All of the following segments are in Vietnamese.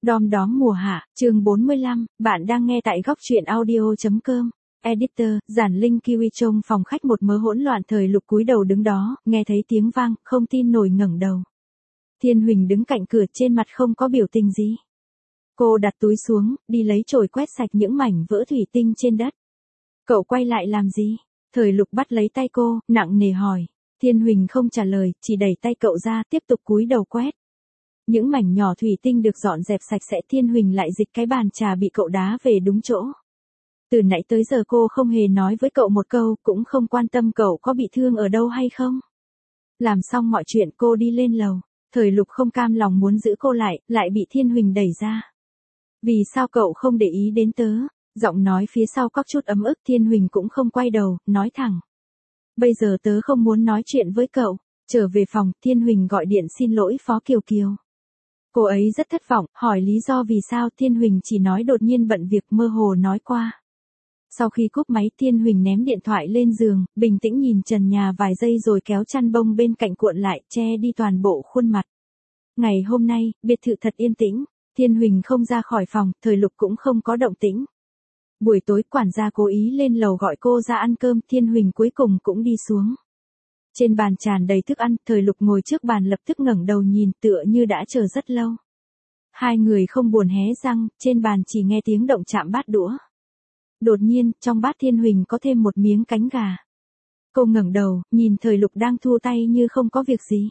Đom đóm mùa hạ, chương 45, bạn đang nghe tại góc truyện audio.com. Editor, Giản Linh Kiwi trong phòng khách một mớ hỗn loạn. Thời Lục cúi đầu đứng đó, nghe thấy tiếng vang, không tin nổi ngẩng đầu. Thiên Huỳnh đứng cạnh cửa, trên mặt không có biểu tình gì. Cô đặt túi xuống, đi lấy chổi quét sạch những mảnh vỡ thủy tinh trên đất. Cậu quay lại làm gì? Thời Lục bắt lấy tay cô, nặng nề hỏi. Thiên Huỳnh không trả lời, chỉ đẩy tay cậu ra, tiếp tục cúi đầu quét. Những mảnh nhỏ thủy tinh được dọn dẹp sạch sẽ. Thiên Huỳnh lại dịch cái bàn trà bị cậu đá về đúng chỗ. Từ nãy tới giờ cô không hề nói với cậu một câu, cũng không quan tâm cậu có bị thương ở đâu hay không. Làm xong mọi chuyện cô đi lên lầu. Thời Lục không cam lòng muốn giữ cô lại bị Thiên Huỳnh đẩy ra. Vì sao cậu không để ý đến tớ? Giọng nói phía sau có chút ấm ức. Thiên Huỳnh cũng không quay đầu, nói thẳng. Bây giờ tớ không muốn nói chuyện với cậu. Trở về phòng, Thiên Huỳnh gọi điện xin lỗi Phó Kiều Kiều. Cô ấy rất thất vọng, hỏi lý do vì sao. Thiên Huỳnh chỉ nói đột nhiên bận việc, mơ hồ nói qua. Sau khi cúp máy, Thiên Huỳnh ném điện thoại lên giường, bình tĩnh nhìn trần nhà vài giây rồi kéo chăn bông bên cạnh cuộn lại, che đi toàn bộ khuôn mặt. Ngày hôm nay, biệt thự thật yên tĩnh. Thiên Huỳnh không ra khỏi phòng, Thời Lục cũng không có động tĩnh. Buổi tối quản gia cố ý lên lầu gọi cô ra ăn cơm. Thiên Huỳnh cuối cùng cũng đi xuống. Trên bàn tràn đầy thức ăn, Thời Lục ngồi trước bàn lập tức ngẩng đầu nhìn, tựa như đã chờ rất lâu. Hai người không buồn hé răng, trên bàn chỉ nghe tiếng động chạm bát đũa. Đột nhiên, trong bát Thiên Huỳnh có thêm một miếng cánh gà. Cô ngẩng đầu, nhìn Thời Lục đang thu tay như không có việc gì.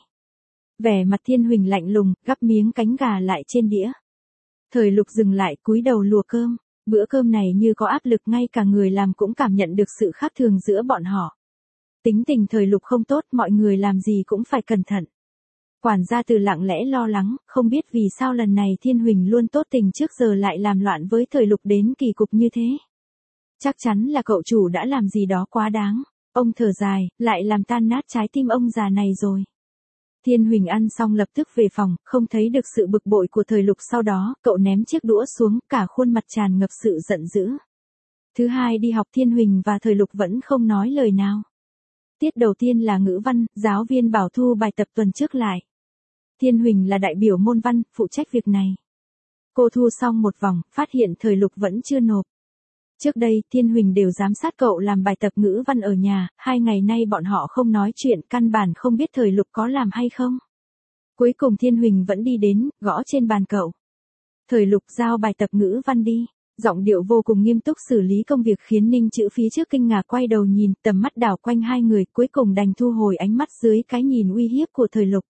Vẻ mặt Thiên Huỳnh lạnh lùng, gắp miếng cánh gà lại trên đĩa. Thời Lục dừng lại, cúi đầu lùa cơm. Bữa cơm này như có áp lực, ngay cả người làm cũng cảm nhận được sự khác thường giữa bọn họ. Tính tình Thời Lục không tốt, mọi người làm gì cũng phải cẩn thận. Quản gia Từ lặng lẽ lo lắng, không biết vì sao lần này Thiên Huỳnh luôn tốt tình trước giờ lại làm loạn với Thời Lục đến kỳ cục như thế. Chắc chắn là cậu chủ đã làm gì đó quá đáng. Ông thở dài, lại làm tan nát trái tim ông già này rồi. Thiên Huỳnh ăn xong lập tức về phòng, không thấy được sự bực bội của Thời Lục. Sau đó, cậu ném chiếc đũa xuống, cả khuôn mặt tràn ngập sự giận dữ. Thứ hai đi học, Thiên Huỳnh và Thời Lục vẫn không nói lời nào. Tiết đầu tiên là ngữ văn, giáo viên bảo thu bài tập tuần trước lại. Thiên Huỳnh là đại biểu môn văn, phụ trách việc này. Cô thu xong một vòng, phát hiện Thời Lục vẫn chưa nộp. Trước đây, Thiên Huỳnh đều giám sát cậu làm bài tập ngữ văn ở nhà, 2 ngày nay bọn họ không nói chuyện, căn bản không biết Thời Lục có làm hay không. Cuối cùng Thiên Huỳnh vẫn đi đến, gõ trên bàn cậu. Thời Lục giao bài tập ngữ văn đi. Giọng điệu vô cùng nghiêm túc xử lý công việc khiến Ninh Chữ phía trước kinh ngạc quay đầu nhìn, tầm mắt đảo quanh hai người, cuối cùng đành thu hồi ánh mắt dưới cái nhìn uy hiếp của Thời Lục.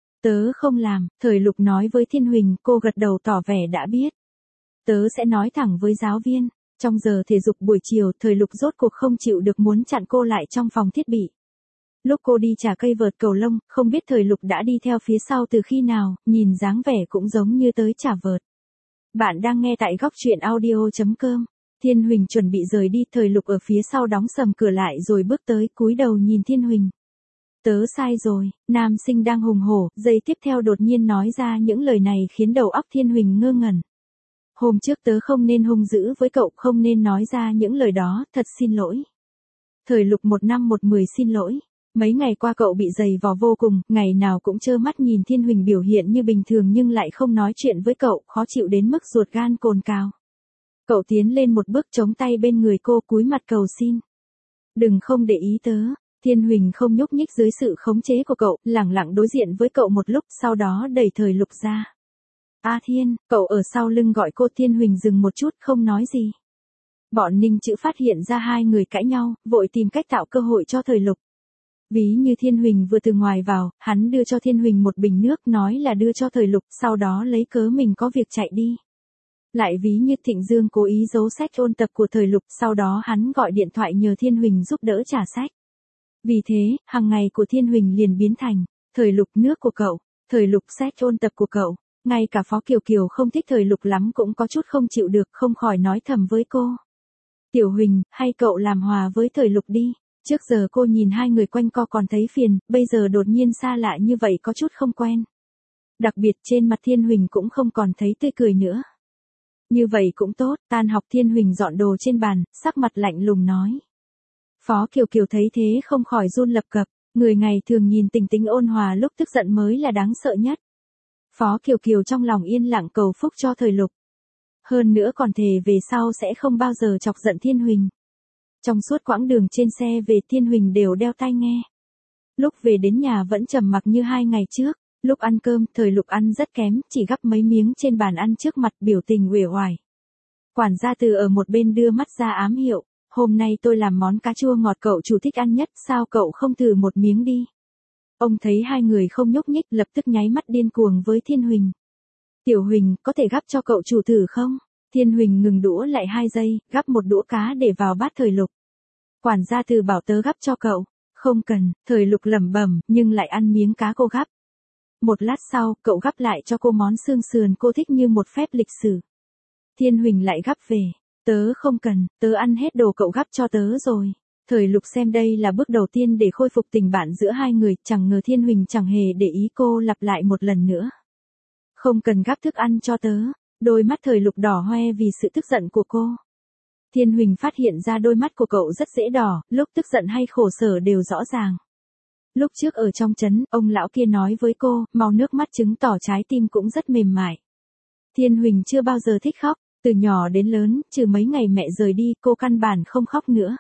Tớ không làm, Thời Lục nói với Thiên Huỳnh. Cô gật đầu tỏ vẻ đã biết. Tớ sẽ nói thẳng với giáo viên. Trong giờ thể dục buổi chiều, Thời Lục rốt cuộc không chịu được muốn chặn cô lại trong phòng thiết bị. Lúc cô đi trả cây vợt cầu lông, không biết Thời Lục đã đi theo phía sau từ khi nào, nhìn dáng vẻ cũng giống như tới trả vợt. Bạn đang nghe tại góc truyện audio.com. Thiên Huỳnh chuẩn bị rời đi, Thời Lục ở phía sau đóng sầm cửa lại rồi bước tới, cúi đầu nhìn Thiên Huỳnh. Tớ sai rồi. Nam sinh đang hùng hổ, giây tiếp theo đột nhiên nói ra những lời này khiến đầu óc Thiên Huỳnh ngơ ngẩn. Hôm trước tớ không nên hung dữ với cậu, không nên nói ra những lời đó, thật xin lỗi. Thời Lục 1/10 xin lỗi. Mấy ngày qua cậu bị giày vò vô cùng, ngày nào cũng trơ mắt nhìn Thiên Huỳnh biểu hiện như bình thường nhưng lại không nói chuyện với cậu, khó chịu đến mức ruột gan cồn cào. Cậu tiến lên một bước chống tay bên người cô, cúi mặt cầu xin. Đừng không để ý tớ. Thiên Huỳnh không nhúc nhích dưới sự khống chế của cậu, lẳng lặng đối diện với cậu một lúc, sau đó đẩy Thời Lục ra. A Thiên, cậu ở sau lưng gọi cô. Thiên Huỳnh dừng một chút, không nói gì. Bọn Ninh Chữ phát hiện ra hai người cãi nhau, vội tìm cách tạo cơ hội cho Thời Lục. Ví như Thiên Huỳnh vừa từ ngoài vào, hắn đưa cho Thiên Huỳnh một bình nước, nói là đưa cho Thời Lục, sau đó lấy cớ mình có việc chạy đi. Lại ví như Thịnh Dương cố ý giấu sách ôn tập của Thời Lục, sau đó hắn gọi điện thoại nhờ Thiên Huỳnh giúp đỡ trả sách. Vì thế, hàng ngày của Thiên Huỳnh liền biến thành, Thời Lục nước của cậu, Thời Lục sách ôn tập của cậu. Ngay cả Phó Kiều Kiều không thích Thời Lục lắm cũng có chút không chịu được, không khỏi nói thầm với cô. Tiểu Huỳnh, hay cậu làm hòa với Thời Lục đi. Trước giờ cô nhìn hai người quanh co còn thấy phiền, bây giờ đột nhiên xa lạ như vậy có chút không quen. Đặc biệt trên mặt Thiên Huỳnh cũng không còn thấy tươi cười nữa. Như vậy cũng tốt. Tan học, Thiên Huỳnh dọn đồ trên bàn, sắc mặt lạnh lùng nói. Phó Kiều Kiều thấy thế không khỏi run lập cập. Người ngày thường nhìn tình tính ôn hòa lúc tức giận mới là đáng sợ nhất. Phó Kiều Kiều trong lòng yên lặng cầu phúc cho Thời Lục. Hơn nữa còn thề về sau sẽ không bao giờ chọc giận Thiên Huỳnh. Trong suốt quãng đường trên xe về Thiên Huỳnh đều đeo tai nghe. Lúc về đến nhà vẫn trầm mặc như 2 ngày trước. Lúc ăn cơm, Thời Lục ăn rất kém, chỉ gắp mấy miếng trên bàn ăn trước mặt biểu tình uể oải. Quản gia Từ ở một bên đưa mắt ra ám hiệu, hôm nay tôi làm món cá chua ngọt cậu chủ thích ăn nhất, sao cậu không thử một miếng đi. Ông thấy hai người không nhúc nhích lập tức nháy mắt điên cuồng với Thiên Huỳnh. Tiểu Huỳnh, có thể gắp cho cậu chủ thử không? Thiên Huỳnh ngừng đũa lại 2 giây, gắp một đũa cá để vào bát Thời Lục. Quản gia Từ bảo tớ gắp cho cậu. Không cần, Thời Lục lẩm bẩm, nhưng lại ăn miếng cá cô gắp. Một lát sau, cậu gắp lại cho cô món xương sườn cô thích như một phép lịch sử. Thiên Huỳnh lại gắp về. Tớ không cần, tớ ăn hết đồ cậu gắp cho tớ rồi. Thời Lục xem đây là bước đầu tiên để khôi phục tình bạn giữa hai người, chẳng ngờ Thiên Huỳnh chẳng hề để ý cô lặp lại một lần nữa. Không cần gắp thức ăn cho tớ. Đôi mắt Thời Lục đỏ hoe vì sự tức giận của cô. Thiên Huỳnh phát hiện ra đôi mắt của cậu rất dễ đỏ, lúc tức giận hay khổ sở đều rõ ràng. Lúc trước ở trong trấn, ông lão kia nói với cô, màu nước mắt chứng tỏ trái tim cũng rất mềm mại. Thiên Huỳnh chưa bao giờ thích khóc, từ nhỏ đến lớn, trừ mấy ngày mẹ rời đi, cô căn bản không khóc nữa.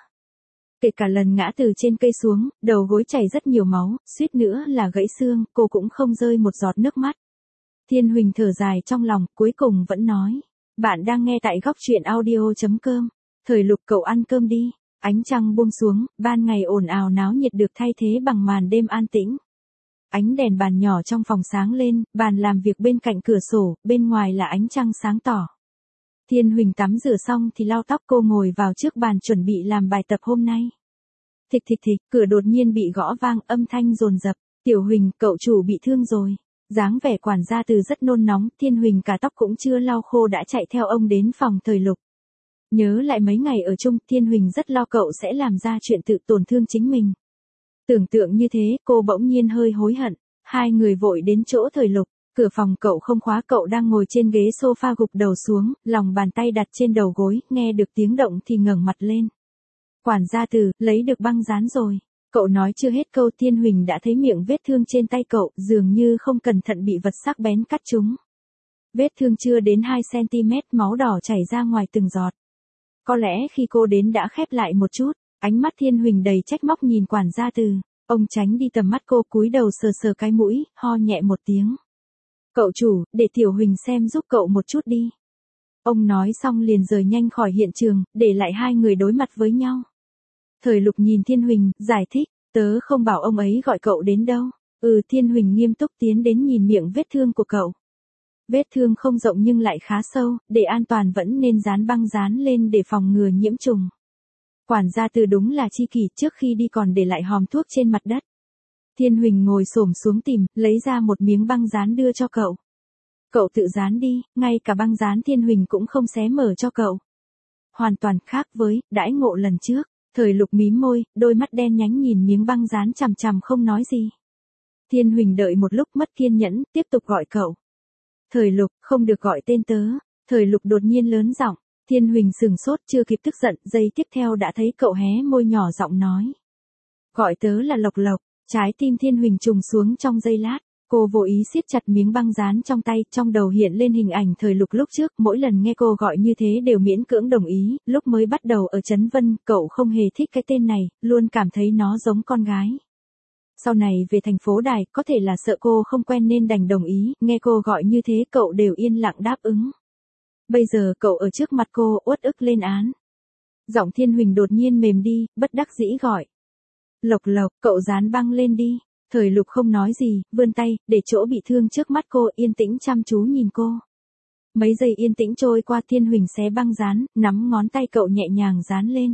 Kể cả lần ngã từ trên cây xuống, đầu gối chảy rất nhiều máu, suýt nữa là gãy xương, cô cũng không rơi một giọt nước mắt. Thiên Huỳnh thở dài trong lòng, cuối cùng vẫn nói. Bạn đang nghe tại góc truyện audio.com. Thời Lục, cậu ăn cơm đi. Ánh trăng buông xuống, ban ngày ồn ào náo nhiệt được thay thế bằng màn đêm an tĩnh. Ánh đèn bàn nhỏ trong phòng sáng lên, bàn làm việc bên cạnh cửa sổ, bên ngoài là ánh trăng sáng tỏ. Thiên Huỳnh tắm rửa xong thì lau tóc, cô ngồi vào trước bàn chuẩn bị làm bài tập hôm nay. Thịch thịch thịch, cửa đột nhiên bị gõ vang, âm thanh dồn dập. Tiểu Huỳnh, cậu chủ bị thương rồi. Dáng vẻ quản gia Từ rất nôn nóng, Thiên Huỳnh cả tóc cũng chưa lau khô đã chạy theo ông đến phòng Thời Lục. Nhớ lại mấy ngày ở chung, Thiên Huỳnh rất lo cậu sẽ làm ra chuyện tự tổn thương chính mình. Tưởng tượng như thế, cô bỗng nhiên hơi hối hận. Hai người vội đến chỗ Thời Lục, cửa phòng cậu không khóa, cậu đang ngồi trên ghế sofa gục đầu xuống, lòng bàn tay đặt trên đầu gối, nghe được tiếng động thì ngẩng mặt lên. Quản gia Từ, lấy được băng dán rồi. Cậu nói chưa hết câu, Thiên Huỳnh đã thấy miệng vết thương trên tay cậu, dường như không cẩn thận bị vật sắc bén cắt trúng. Vết thương chưa đến 2 cm, máu đỏ chảy ra ngoài từng giọt. Có lẽ khi cô đến đã khép lại một chút, ánh mắt Thiên Huỳnh đầy trách móc nhìn quản gia Từ. Ông tránh đi tầm mắt cô, cúi đầu sờ sờ cái mũi, ho nhẹ một tiếng. Cậu chủ, để Tiểu Huỳnh xem giúp cậu một chút đi. Ông nói xong liền rời nhanh khỏi hiện trường, để lại hai người đối mặt với nhau. Thời Lục nhìn Thiên Huỳnh, giải thích, tớ không bảo ông ấy gọi cậu đến đâu. Thiên Huỳnh nghiêm túc tiến đến nhìn miệng vết thương của cậu. Vết thương không rộng nhưng lại khá sâu, để an toàn vẫn nên dán băng dán lên để phòng ngừa nhiễm trùng. Quản gia Từ đúng là chi kỷ, trước khi đi còn để lại hòm thuốc trên mặt đất. Thiên Huỳnh ngồi xổm xuống tìm, lấy ra một miếng băng dán đưa cho cậu. Cậu tự dán đi, ngay cả băng dán Thiên Huỳnh cũng không xé mở cho cậu. Hoàn toàn khác với đãi ngộ lần trước. Thời Lục mím môi, đôi mắt đen nhánh nhìn miếng băng dán chằm chằm không nói gì. Thiên Huỳnh đợi một lúc mất kiên nhẫn, tiếp tục gọi cậu. Thời Lục, không được gọi tên tớ. Thời Lục đột nhiên lớn giọng. Thiên Huỳnh sừng sốt, chưa kịp tức giận, giây tiếp theo đã thấy cậu hé môi nhỏ giọng nói. Gọi tớ là Lộc Lộc. Trái tim Thiên Huỳnh trùng xuống trong giây lát. Cô vô ý siết chặt miếng băng dán trong tay, trong đầu hiện lên hình ảnh Thời Lục lúc trước, mỗi lần nghe cô gọi như thế đều miễn cưỡng đồng ý, lúc mới bắt đầu ở Trấn Vân, cậu không hề thích cái tên này, luôn cảm thấy nó giống con gái. Sau này về thành phố Đài, có thể là sợ cô không quen nên đành đồng ý, nghe cô gọi như thế cậu đều yên lặng đáp ứng. Bây giờ cậu ở trước mặt cô, uất ức lên án. Giọng Thiên Huỳnh đột nhiên mềm đi, bất đắc dĩ gọi. Lộc Lộc, cậu dán băng lên đi. Thời Lục không nói gì, vươn tay, để chỗ bị thương trước mắt cô, yên tĩnh chăm chú nhìn cô. Mấy giây yên tĩnh trôi qua, Thiên Huỳnh xé băng dán, nắm ngón tay cậu nhẹ nhàng dán lên.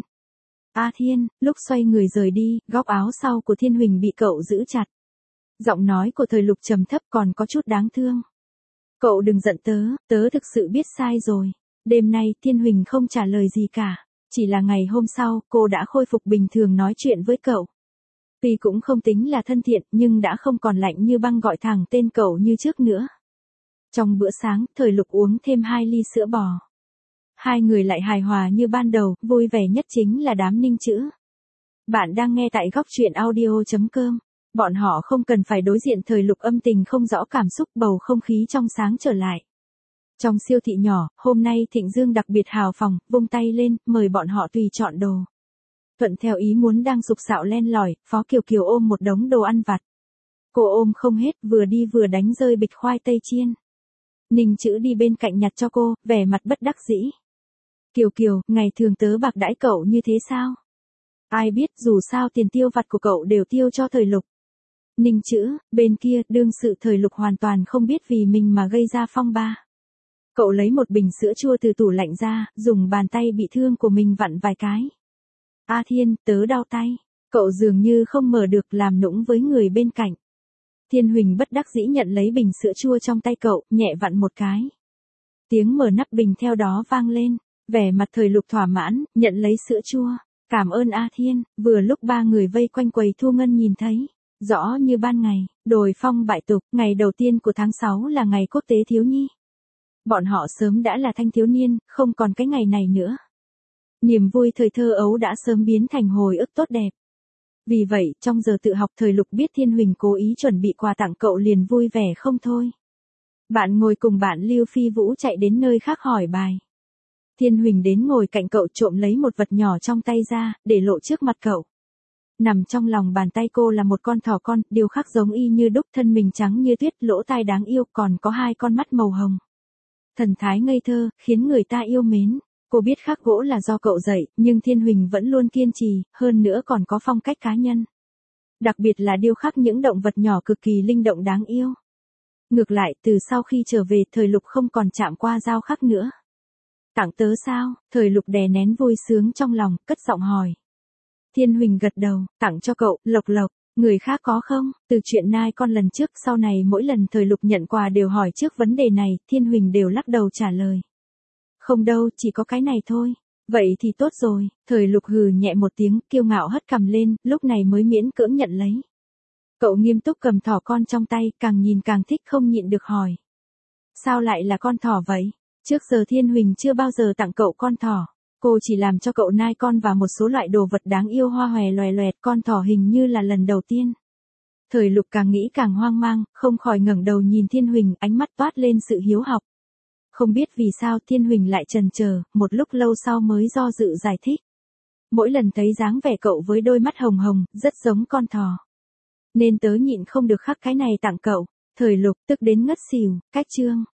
Thiên, lúc xoay người rời đi, góc áo sau của Thiên Huỳnh bị cậu giữ chặt. Giọng nói của Thời Lục trầm thấp còn có chút đáng thương. Cậu đừng giận tớ thực sự biết sai rồi. Đêm nay, Thiên Huỳnh không trả lời gì cả. Chỉ là ngày hôm sau, cô đã khôi phục bình thường nói chuyện với cậu. Tuy cũng không tính là thân thiện, nhưng đã không còn lạnh như băng gọi thẳng tên cậu như trước nữa. Trong bữa sáng, Thời Lục uống thêm 2 ly sữa bò. Hai người lại hài hòa như ban đầu, vui vẻ nhất chính là đám Ninh chữ. Bạn đang nghe tại góc truyện audio.com. Bọn họ không cần phải đối diện thời lục âm tình không rõ cảm xúc, bầu không khí trong sáng trở lại. Trong siêu thị nhỏ, hôm nay Thịnh Dương đặc biệt hào phóng, vung tay lên, mời bọn họ tùy chọn đồ. Thuận theo ý muốn đang sục sạo len lỏi, Phó Kiều Kiều ôm một đống đồ ăn vặt. Cô ôm không hết, vừa đi vừa đánh rơi bịch khoai tây chiên. Ninh Chữ đi bên cạnh nhặt cho cô, vẻ mặt bất đắc dĩ. Kiều Kiều, ngày thường tớ bạc đãi cậu như thế sao? Ai biết, dù sao tiền tiêu vặt của cậu đều tiêu cho thời lục. Ninh Chữ, bên kia, đương sự thời lục hoàn toàn không biết vì mình mà gây ra phong ba. Cậu lấy một bình sữa chua từ tủ lạnh ra, dùng bàn tay bị thương của mình vặn vài cái. A Thiên, tớ đau tay. Cậu dường như không mở được, làm nũng với người bên cạnh. Thiên Huỳnh bất đắc dĩ nhận lấy bình sữa chua trong tay cậu, nhẹ vặn một cái. Tiếng mở nắp bình theo đó vang lên, vẻ mặt thời lục thỏa mãn, nhận lấy sữa chua. Cảm ơn A Thiên. Vừa lúc ba người vây quanh quầy thu ngân nhìn thấy, rõ như ban ngày, đồi phong bại tục, ngày đầu tiên của tháng 6 là ngày quốc tế thiếu nhi. Bọn họ sớm đã là thanh thiếu niên, không còn cái ngày này nữa. Niềm vui thời thơ ấu đã sớm biến thành hồi ức tốt đẹp. Vì vậy, trong giờ tự học thời lục biết Thiên Huỳnh cố ý chuẩn bị quà tặng cậu liền vui vẻ không thôi. Bạn ngồi cùng bạn Lưu Phi Vũ chạy đến nơi khác hỏi bài. Thiên Huỳnh đến ngồi cạnh cậu trộm lấy một vật nhỏ trong tay ra, để lộ trước mặt cậu. Nằm trong lòng bàn tay cô là một con thỏ con, điêu khắc giống y như đúc, thân mình trắng như tuyết, lỗ tai đáng yêu, còn có hai con mắt màu hồng. Thần thái ngây thơ, khiến người ta yêu mến. Cô biết khắc gỗ là do cậu dạy, nhưng Thiên Huỳnh vẫn luôn kiên trì, hơn nữa còn có phong cách cá nhân. Đặc biệt là điêu khắc những động vật nhỏ cực kỳ linh động đáng yêu. Ngược lại, từ sau khi trở về, thời lục không còn chạm qua dao khắc nữa. Tặng tớ sao? Thời lục đè nén vui sướng trong lòng, cất giọng hỏi. Thiên Huỳnh gật đầu, tặng cho cậu, Lộc Lộc. Người khác có không? Từ chuyện nai con lần trước, sau này mỗi lần thời lục nhận quà đều hỏi trước vấn đề này, Thiên Huỳnh đều lắc đầu trả lời. Không đâu, chỉ có cái này thôi. Vậy thì tốt rồi. Thời lục hừ nhẹ một tiếng, kiêu ngạo hất cằm lên, lúc này mới miễn cưỡng nhận lấy. Cậu nghiêm túc cầm thỏ con trong tay, càng nhìn càng thích, không nhịn được hỏi. Sao lại là con thỏ vậy? Trước giờ Thiên Huỳnh chưa bao giờ tặng cậu con thỏ. Cô chỉ làm cho cậu nai con và một số loại đồ vật đáng yêu hoa hòe loè loẹt, con thỏ hình như là lần đầu tiên. Thời lục càng nghĩ càng hoang mang, không khỏi ngẩng đầu nhìn Thiên Huỳnh, ánh mắt toát lên sự hiếu học. Không biết vì sao Thiên Huỳnh lại chần chờ, một lúc lâu sau mới do dự giải thích. Mỗi lần thấy dáng vẻ cậu với đôi mắt hồng hồng, rất giống con thỏ. Nên tớ nhịn không được khắc cái này tặng cậu. Thời lục tức đến ngất xỉu, cách chương.